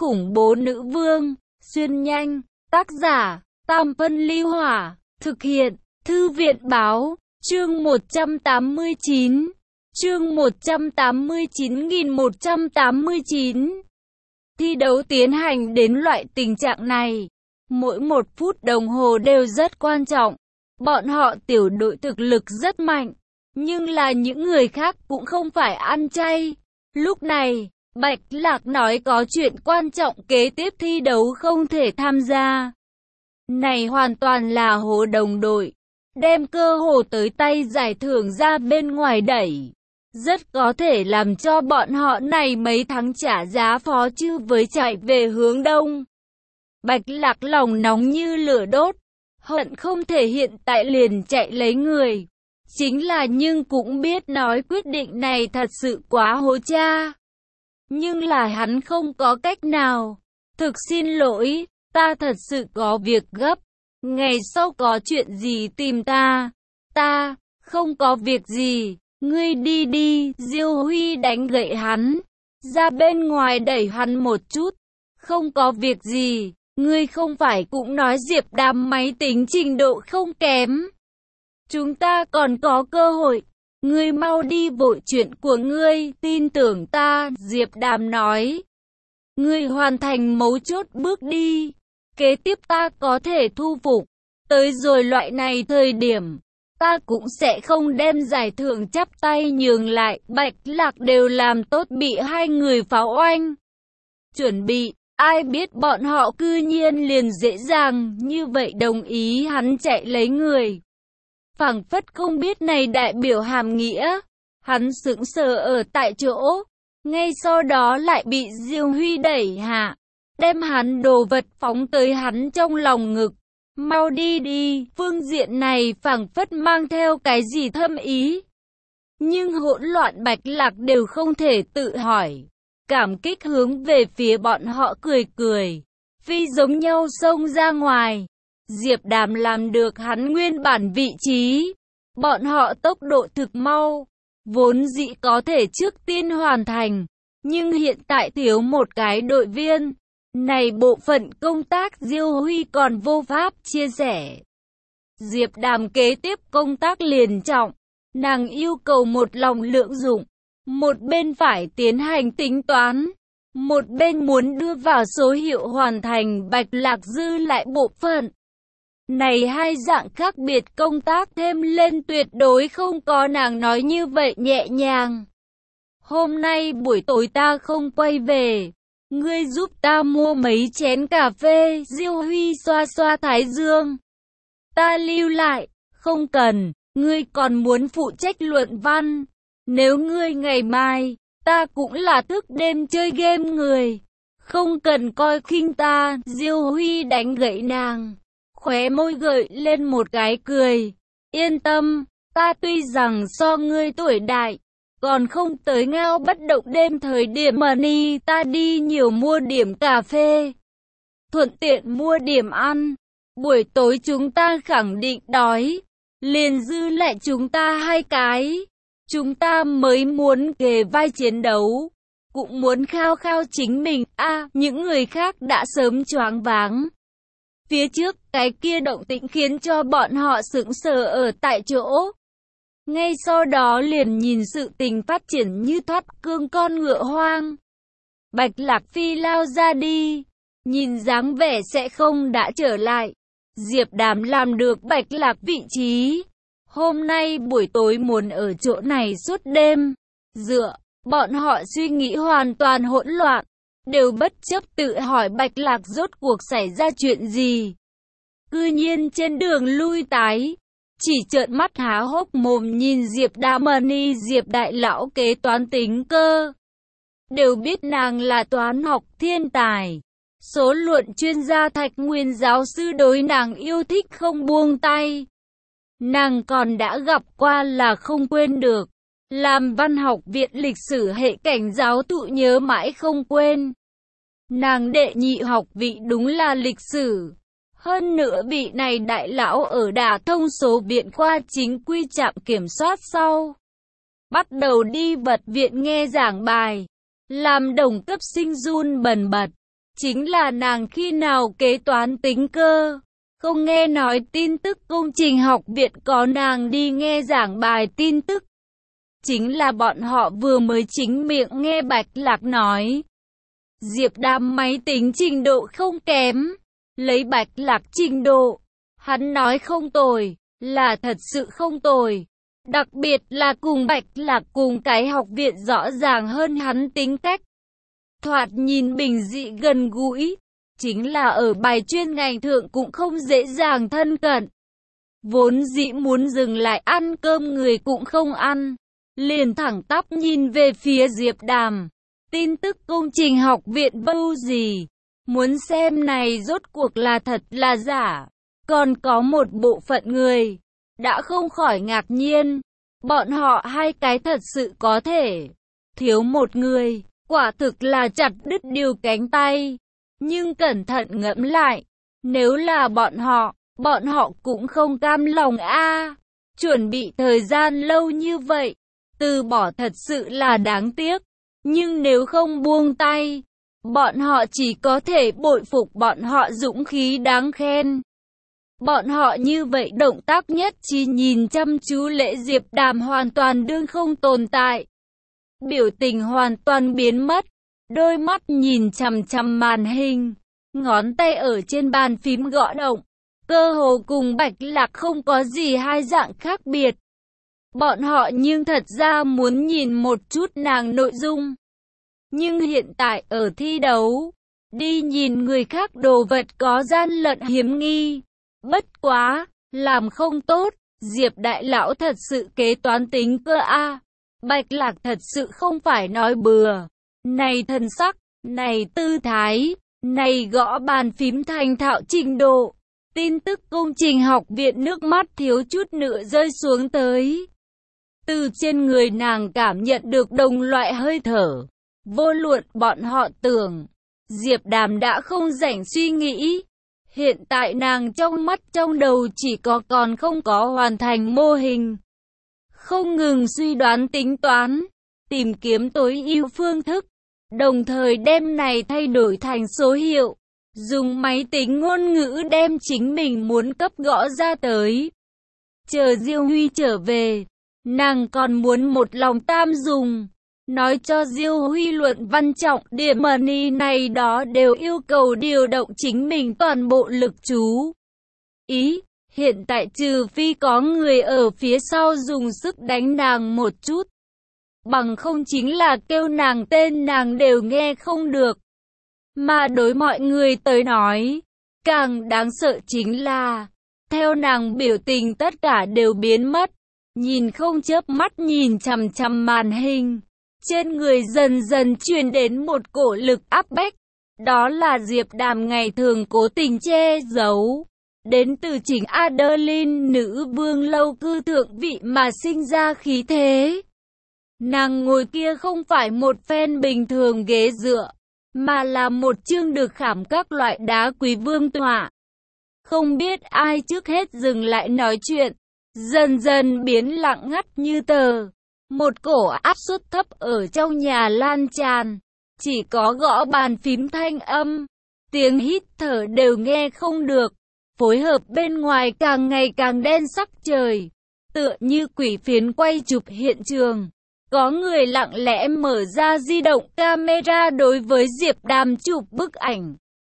khủng bố nữ vương, xuyên nhanh, tác giả, Tam Phân Ly Hỏa, thực hiện, Thư viện Báo, chương 189, chương 189.189. Thi đấu tiến hành đến loại tình trạng này, mỗi một phút đồng hồ đều rất quan trọng. Bọn họ tiểu đội thực lực rất mạnh, nhưng là những người khác cũng không phải ăn chay. Lúc này, Bạch Lạc nói có chuyện quan trọng kế tiếp thi đấu không thể tham gia. Này hoàn toàn là hố đồng đội, đem cơ hồ tới tay giải thưởng ra bên ngoài đẩy. Rất có thể làm cho bọn họ này mấy tháng trả giá phó chư với chạy về hướng đông. Bạch Lạc lòng nóng như lửa đốt, hận không thể hiện tại liền chạy lấy người. Chính là nhưng cũng biết nói quyết định này thật sự quá hố cha. Nhưng là hắn không có cách nào. Thực xin lỗi, ta thật sự có việc gấp. Ngày sau có chuyện gì tìm ta. Ta, không có việc gì. Ngươi đi đi, Diêu Huy đánh gậy hắn. Ra bên ngoài đẩy hắn một chút. Không có việc gì. Ngươi không phải cũng nói Diệp Đàm máy tính trình độ không kém. Chúng ta còn có cơ hội. Ngươi mau đi vội chuyện của ngươi, tin tưởng ta, Diệp Đàm nói. Ngươi hoàn thành mấu chốt bước đi. Kế tiếp ta có thể thu phục. Tới rồi loại này thời điểm, ta cũng sẽ không đem giải thưởng chắp tay nhường lại. Bạch Lạc đều làm tốt bị hai người pháo oanh. Chuẩn bị, ai biết bọn họ cư nhiên liền dễ dàng như vậy đồng ý hắn chạy lấy người. Phảng phất không biết này đại biểu hàm nghĩa, hắn sững sờ ở tại chỗ, ngay sau đó lại bị Diêu Huy đẩy hạ, đem hắn đồ vật phóng tới hắn trong lòng ngực. Mau đi đi, phương diện này phảng phất mang theo cái gì thâm ý. Nhưng hỗn loạn Bạch Lạc đều không thể tự hỏi, cảm kích hướng về phía bọn họ cười cười, phi giống nhau xông ra ngoài. Diệp Đàm làm được hắn nguyên bản vị trí. Bọn họ tốc độ thực mau, vốn dĩ có thể trước tiên hoàn thành, nhưng hiện tại thiếu một cái đội viên. Này bộ phận công tác Diêu Huy còn vô pháp chia sẻ. Diệp Đàm kế tiếp công tác liền trọng, nàng yêu cầu một lòng lượng dụng, một bên phải tiến hành tính toán, một bên muốn đưa vào số hiệu hoàn thành Bạch Lạc dư lại bộ phận. Này hai dạng khác biệt công tác thêm lên tuyệt đối không có nàng nói như vậy nhẹ nhàng. Hôm nay buổi tối ta không quay về, ngươi giúp ta mua mấy chén cà phê. Diêu Huy xoa xoa thái dương. Ta lưu lại, không cần, ngươi còn muốn phụ trách luận văn. Nếu ngươi ngày mai, ta cũng là thức đêm chơi game người. Không cần coi khinh ta. Diêu Huy đánh gậy nàng, khóe môi gợi lên một cái cười. Yên tâm, ta tuy rằng so ngươi tuổi đại, còn không tới ngao bất động đêm thời điểm mà ni ta đi nhiều mua điểm cà phê. Thuận tiện mua điểm ăn. Buổi tối chúng ta khẳng định đói. Liền dư lại chúng ta hai cái. Chúng ta mới muốn kề vai chiến đấu. Cũng muốn khao khao chính mình. Những người khác đã sớm choáng váng. Phía trước, cái kia động tĩnh khiến cho bọn họ sững sờ ở tại chỗ. Ngay sau đó liền nhìn sự tình phát triển như thoát cương con ngựa hoang. Bạch Lạc phi lao ra đi, nhìn dáng vẻ sẽ không đã trở lại. Diệp Đàm làm được Bạch Lạc vị trí. Hôm nay buổi tối muốn ở chỗ này suốt đêm. Bọn họ suy nghĩ hoàn toàn hỗn loạn, đều bất chấp tự hỏi Bạch Lạc rốt cuộc xảy ra chuyện gì. Cư nhiên trên đường lui tái, chỉ trợn mắt há hốc mồm nhìn Diệp Đàm ni Diệp đại lão kế toán tính cơ. Đều biết nàng là toán học thiên tài. Số luận chuyên gia Thạch Nguyên giáo sư đối nàng yêu thích không buông tay. Nàng còn đã gặp qua là không quên được. Làm văn học viện lịch sử hệ cảnh giáo thụ nhớ mãi không quên. Nàng đệ nhị học vị đúng là lịch sử. Hơn nữa vị này đại lão ở Đả Thông số viện khoa chính quy trạm kiểm soát sau. Bắt đầu đi bật viện nghe giảng bài. Làm đồng cấp sinh run bần bật. Chính là nàng khi nào kế toán tính cơ. Không nghe nói tin tức công trình học viện có nàng đi nghe giảng bài tin tức. Chính là bọn họ vừa mới chính miệng nghe Bạch Lạc nói. Diệp Đàm máy tính trình độ không kém. Lấy Bạch Lạc trình độ, hắn nói không tồi, là thật sự không tồi. Đặc biệt là cùng Bạch Lạc cùng cái học viện rõ ràng hơn hắn tính cách. Thoạt nhìn bình dị gần gũi, chính là ở bài chuyên ngành thượng cũng không dễ dàng thân cận. Vốn dĩ muốn dừng lại ăn cơm người cũng không ăn, liền thẳng tắp nhìn về phía Diệp Đàm. Tin tức công trình học viện bưu gì? Muốn xem này rốt cuộc là thật là giả. Còn có một bộ phận người đã không khỏi ngạc nhiên. Bọn họ hai cái thật sự có thể thiếu một người, quả thực là chặt đứt điều cánh tay. Nhưng cẩn thận ngẫm lại, nếu là bọn họ cũng không cam lòng a. Chuẩn bị thời gian lâu như vậy, từ bỏ thật sự là đáng tiếc. Nhưng nếu không buông tay, bọn họ chỉ có thể bội phục bọn họ dũng khí đáng khen. Bọn họ như vậy động tác nhất trí nhìn chăm chú Lễ Diệp Đàm hoàn toàn đương không tồn tại. Biểu tình hoàn toàn biến mất, đôi mắt nhìn chằm chằm màn hình, ngón tay ở trên bàn phím gõ động, cơ hồ cùng Bạch Lạc không có gì hai dạng khác biệt. Bọn họ nhưng thật ra muốn nhìn một chút nàng nội dung. Nhưng hiện tại ở thi đấu, đi nhìn người khác đồ vật có gian lận hiếm nghi. Bất quá, làm không tốt, Diệp đại lão thật sự kế toán tính cơ a. Bạch Lạc thật sự không phải nói bừa. Này thần sắc, này tư thái, này gõ bàn phím thành thạo trình độ. Tin tức công trình học viện nước mắt thiếu chút nữa rơi xuống tới. Từ trên người nàng cảm nhận được đồng loại hơi thở. Vô luận bọn họ tưởng, Diệp Đàm đã không rảnh suy nghĩ. Hiện tại nàng trong mắt trong đầu chỉ có còn không có hoàn thành mô hình. Không ngừng suy đoán tính toán, tìm kiếm tối ưu phương thức, đồng thời đem này thay đổi thành số hiệu. Dùng máy tính ngôn ngữ đem chính mình muốn cấp gõ ra tới. Chờ Diêu Huy trở về, nàng còn muốn một lòng tam dùng. Nói cho Diêu Huy luận văn trọng điểm money này đó đều yêu cầu điều động chính mình toàn bộ lực chú ý. Hiện tại trừ phi có người ở phía sau dùng sức đánh nàng một chút. Bằng không chính là kêu nàng tên nàng đều nghe không được. Mà đối mọi người tới nói, càng đáng sợ chính là, theo nàng biểu tình tất cả đều biến mất. Nhìn không chớp mắt nhìn chằm chằm màn hình. Trên người dần dần truyền đến một cổ lực áp bách. Đó là Diệp Đàm ngày thường cố tình che giấu. Đến từ chính Adeline nữ vương lâu cư thượng vị mà sinh ra khí thế. Nàng ngồi kia không phải một phen bình thường ghế dựa, mà là một chương được khảm các loại đá quý vương tọa. Không biết ai trước hết dừng lại nói chuyện, dần dần biến lặng ngắt như tờ. Một cổ áp suất thấp ở trong nhà lan tràn, chỉ có gõ bàn phím thanh âm, tiếng hít thở đều nghe không được. Phối hợp bên ngoài càng ngày càng đen sắc trời, tựa như quỷ phiến quay chụp hiện trường. Có người lặng lẽ mở ra di động camera đối với Diệp Đàm chụp bức ảnh.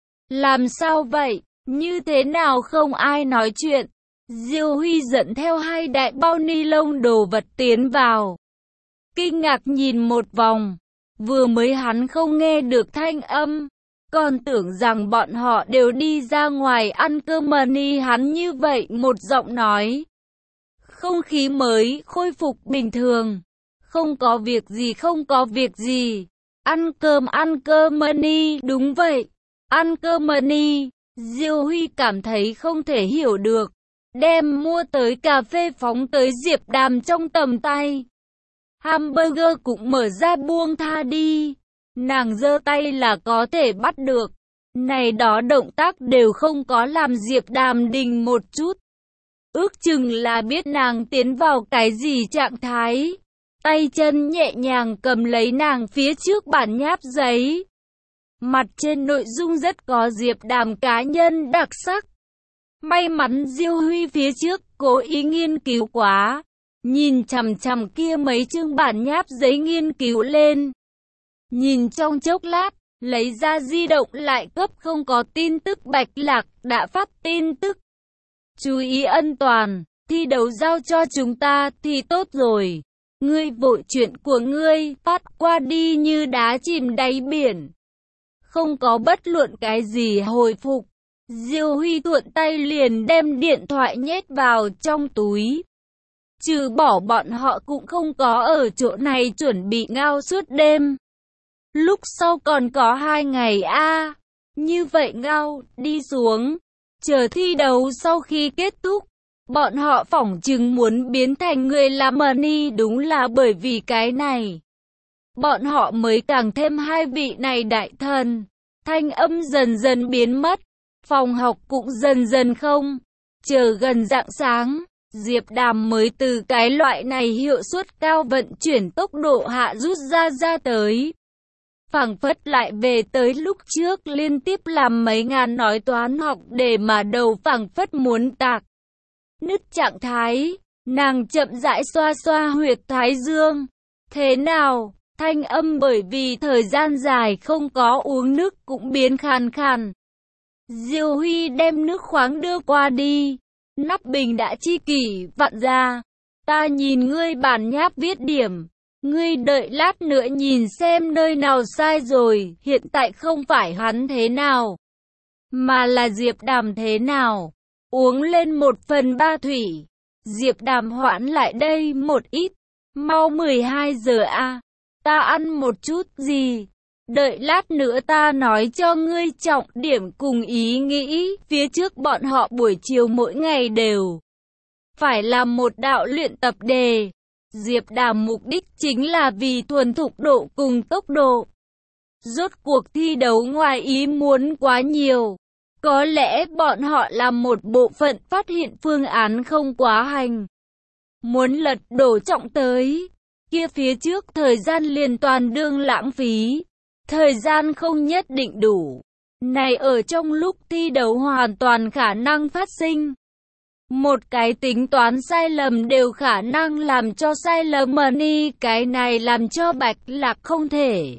Làm sao vậy? Như thế nào không ai nói chuyện? Diêu Huy dẫn theo hai đại bao ni lông đồ vật tiến vào. Kinh ngạc nhìn một vòng, vừa mới hắn không nghe được thanh âm, còn tưởng rằng bọn họ đều đi ra ngoài ăn cơm money. Hắn như vậy một giọng nói. Không khí mới khôi phục bình thường. Không có việc gì, không có việc gì. Ăn cơm money, đúng vậy. Ăn cơm money. Diêu Huy cảm thấy không thể hiểu được. Đem mua tới cà phê phóng tới Diệp Đàm trong tầm tay. Hamburger cũng mở ra buông tha đi. Nàng giơ tay là có thể bắt được. Này đó động tác đều không có làm Diệp Đàm đình một chút. Ước chừng là biết nàng tiến vào cái gì trạng thái. Tay chân nhẹ nhàng cầm lấy nàng phía trước bản nháp giấy. Mặt trên nội dung rất có Diệp Đàm cá nhân đặc sắc. May mắn Diêu Huy phía trước cố ý nghiên cứu quá, nhìn chằm chằm kia mấy chương bản nháp giấy nghiên cứu lên. Nhìn trong chốc lát, lấy ra di động lại cấp không có tin tức Bạch Lạc đã phát tin tức. Chú ý an toàn, thi đấu giao cho chúng ta thì tốt rồi. Ngươi vội chuyện của ngươi phát qua đi như đá chìm đáy biển. Không có bất luận cái gì hồi phục. Diêu Huy thuận tay liền đem điện thoại nhét vào trong túi. Trừ bỏ bọn họ cũng không có ở chỗ này chuẩn bị ngao suốt đêm. Lúc sau còn có 2 ngày a. Như vậy ngao, đi xuống. Chờ thi đấu sau khi kết thúc. Bọn họ phỏng chừng muốn biến thành người làm money, đúng là bởi vì cái này. Bọn họ mới càng thêm hai vị này đại thần. Thanh âm dần dần biến mất. Phòng học cũng dần dần không. Chờ gần rạng sáng, Diệp Đàm mới từ cái loại này hiệu suất cao vận chuyển tốc độ hạ rút ra tới. Phảng phất lại về tới lúc trước liên tiếp làm mấy ngàn nói toán học để mà đầu phảng phất muốn tạc. Nứt trạng thái, nàng chậm rãi xoa xoa huyệt thái dương. Thế nào? Thanh âm bởi vì thời gian dài không có uống nước cũng biến khàn khàn. Diêu Huy đem nước khoáng đưa qua đi. Nắp bình đã chi kỷ vặn ra. Ta nhìn ngươi bản nháp viết điểm. Ngươi đợi lát nữa nhìn xem nơi nào sai rồi. Hiện tại không phải hắn thế nào, mà là Diệp Đàm thế nào. Uống lên 1/3 thủy. Diệp Đàm hoãn lại đây một ít. Mau 12 giờ a. Ta ăn một chút gì. Đợi lát nữa ta nói cho ngươi trọng điểm cùng ý nghĩ. Phía trước bọn họ buổi chiều mỗi ngày đều phải làm một đạo luyện tập đề. Diệp Đàm mục đích chính là vì thuần thục độ cùng tốc độ. Rốt cuộc thi đấu ngoài ý muốn quá nhiều. Có lẽ bọn họ làm một bộ phận phát hiện phương án không quá hành. Muốn lật đổ trọng tới. Kia phía trước thời gian liền toàn đương lãng phí. Thời gian không nhất định đủ. Này ở trong lúc thi đấu hoàn toàn khả năng phát sinh. Một cái tính toán sai lầm đều khả năng làm cho sai lầm money. Cái này làm cho Bạch Lạc không thể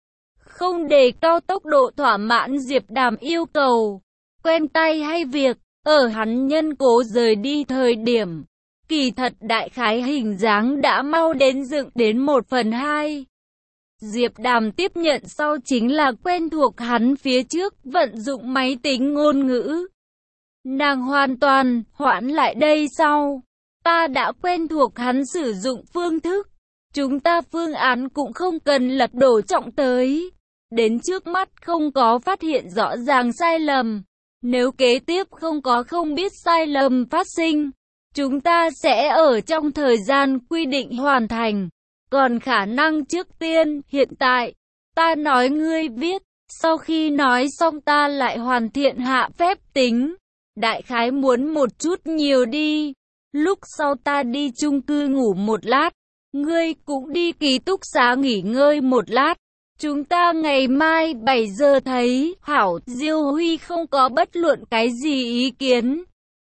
không đề cao tốc độ thỏa mãn Diệp Đàm yêu cầu. Quen tay hay việc, ở hắn nhân cố rời đi thời điểm. Kỳ thật đại khái hình dáng đã mau đến dựng đến 1/2. Diệp Đàm tiếp nhận sau chính là quen thuộc hắn phía trước vận dụng máy tính ngôn ngữ. Nàng hoàn toàn hoãn lại đây sau. Ta đã quen thuộc hắn sử dụng phương thức. Chúng ta phương án cũng không cần lật đổ trọng tới. Đến trước mắt không có phát hiện rõ ràng sai lầm. Nếu kế tiếp không biết sai lầm phát sinh, chúng ta sẽ ở trong thời gian quy định hoàn thành. Còn khả năng trước tiên, hiện tại, ta nói ngươi viết, sau khi nói xong ta lại hoàn thiện hạ phép tính. Đại khái muốn một chút nhiều đi. Lúc sau ta đi chung cư ngủ một lát, ngươi cũng đi ký túc xá nghỉ ngơi một lát. Chúng ta ngày mai 7 giờ thấy, hảo. Diêu Huy không có bất luận cái gì ý kiến.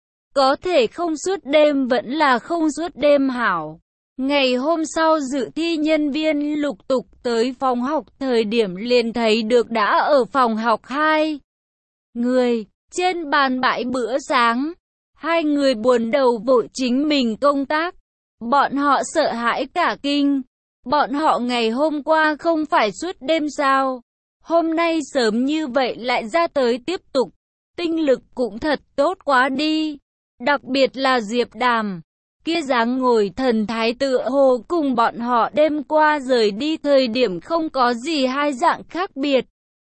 Có thể không suốt đêm vẫn là không suốt đêm hảo. Ngày hôm sau dự thi nhân viên lục tục tới phòng học thời điểm liền thấy được đã ở phòng học 2 người. Trên bàn bãi bữa sáng, 2 người buồn đầu vội chính mình công tác. Bọn họ sợ hãi cả kinh. Bọn họ ngày hôm qua không phải suốt đêm sao? Hôm nay sớm như vậy lại ra tới tiếp tục. Tinh lực cũng thật tốt quá đi. Đặc biệt là Diệp Đàm. Kia dáng ngồi thần thái tựa hồ cùng bọn họ đêm qua rời đi thời điểm không có gì hai dạng khác biệt.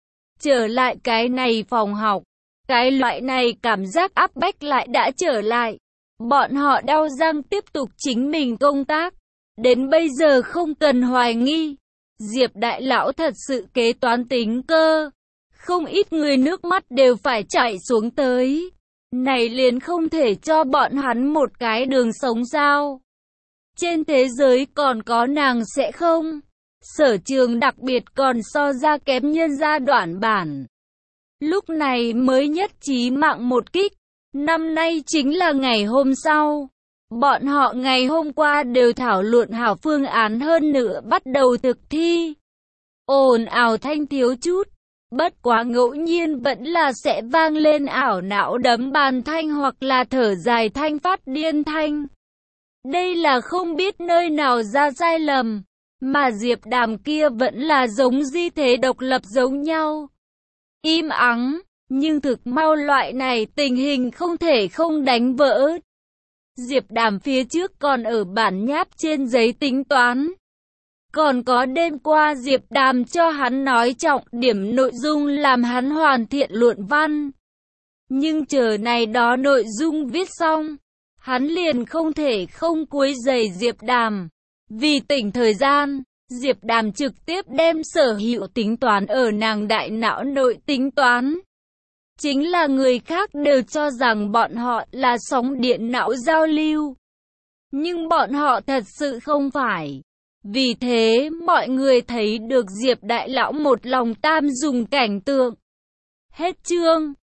Trở lại cái này phòng học. Cái loại này cảm giác áp bách lại đã trở lại. Bọn họ đau răng tiếp tục chính mình công tác. Đến bây giờ không cần hoài nghi. Diệp đại lão thật sự kế toán tính cơ. Không ít người nước mắt đều phải chảy xuống tới. Này liền không thể cho bọn hắn một cái đường sống sao? Trên thế giới còn có nàng sẽ không? Sở Trường đặc biệt còn so ra kém nhân gia đoạn bản. Lúc này mới nhất trí mạng một kích. Năm nay chính là ngày hôm sau. Bọn họ ngày hôm qua đều thảo luận hảo phương án hơn nữa bắt đầu thực thi. Ồn ào thanh thiếu chút. Bất quá ngẫu nhiên vẫn là sẽ vang lên ảo não đấm bàn thanh hoặc là thở dài thanh phát điên thanh. Đây là không biết nơi nào ra sai lầm. Mà Diệp Đàm kia vẫn là giống di thế độc lập giống nhau. Im ắng, nhưng thực mau loại này tình hình không thể không đánh vỡ. Diệp Đàm phía trước còn ở bản nháp trên giấy tính toán. Còn có đêm qua Diệp Đàm cho hắn nói trọng điểm nội dung làm hắn hoàn thiện luận văn. Nhưng chờ này đó nội dung viết xong, hắn liền không thể không quấy rầy Diệp Đàm. Vì tỉnh thời gian, Diệp Đàm trực tiếp đem sở hữu tính toán ở nàng đại não nội tính toán. Chính là người khác đều cho rằng bọn họ là sóng điện não giao lưu. Nhưng bọn họ thật sự không phải. Vì thế, mọi người thấy được Diệp Đại Lão một lòng tam dùng cảnh tượng. Hết chương.